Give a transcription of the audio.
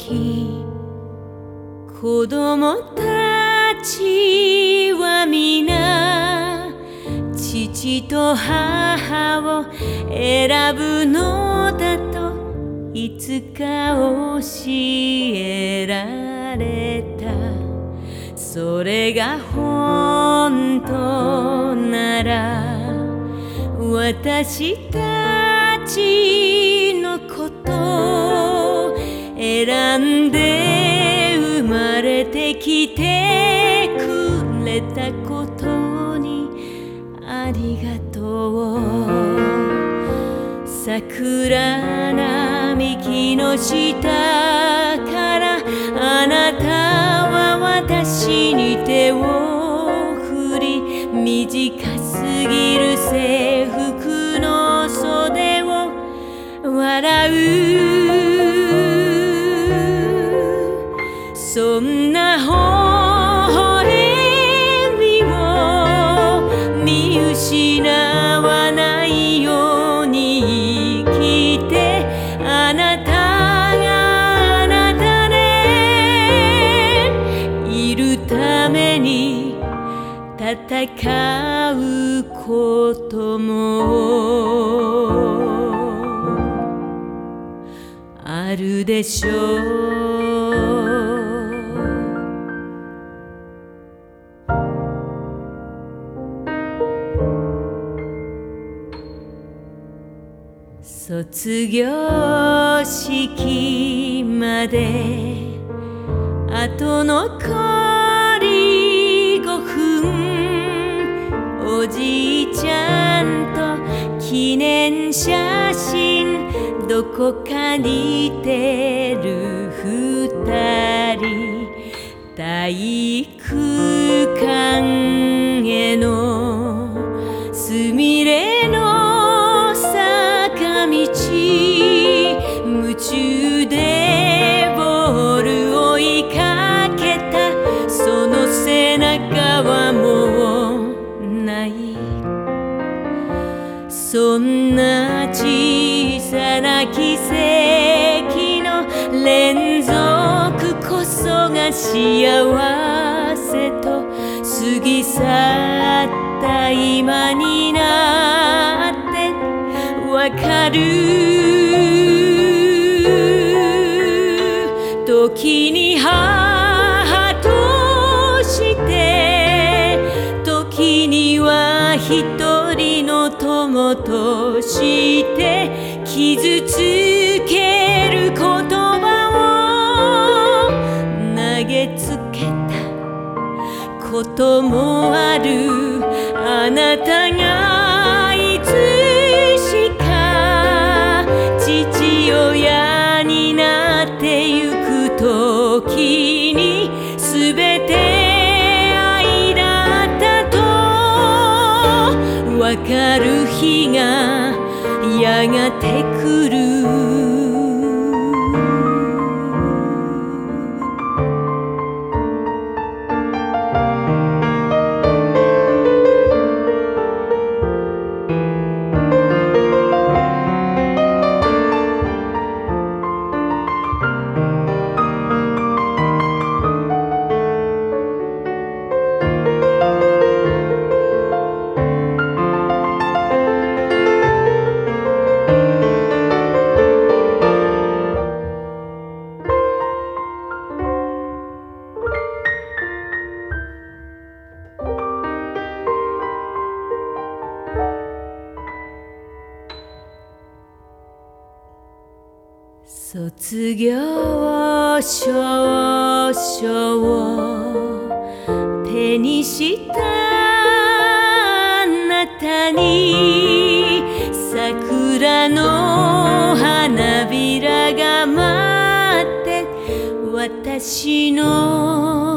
時、子供たちは皆父と母を選ぶのだといつか教えられた。それが本当なら私たちのこと選んで生まれてきてくれたことにありがとう。桜並木の下からあなたは私に手を振り、短すぎる制服の袖を笑う。そんな微笑みを見失わないように生きて、あなたがあなたでいるために戦うこともあるでしょう。卒業式まであと残り5分、おじいちゃんと記念写真どこか似てる2人、体育館へのすみれの坂道、夢中でボール追いかけたその背中はもうない。そんな小さな奇跡の連続こそが幸せと過ぎ去った今になってわかる。時に母として時には一人の友として傷つける言葉を投げつけたこともある。あなたがいつしか父親になってゆく時にすべて愛だったとわかる日がやがて来る。卒業証書を手にしたあなたに桜の花びらが舞って私の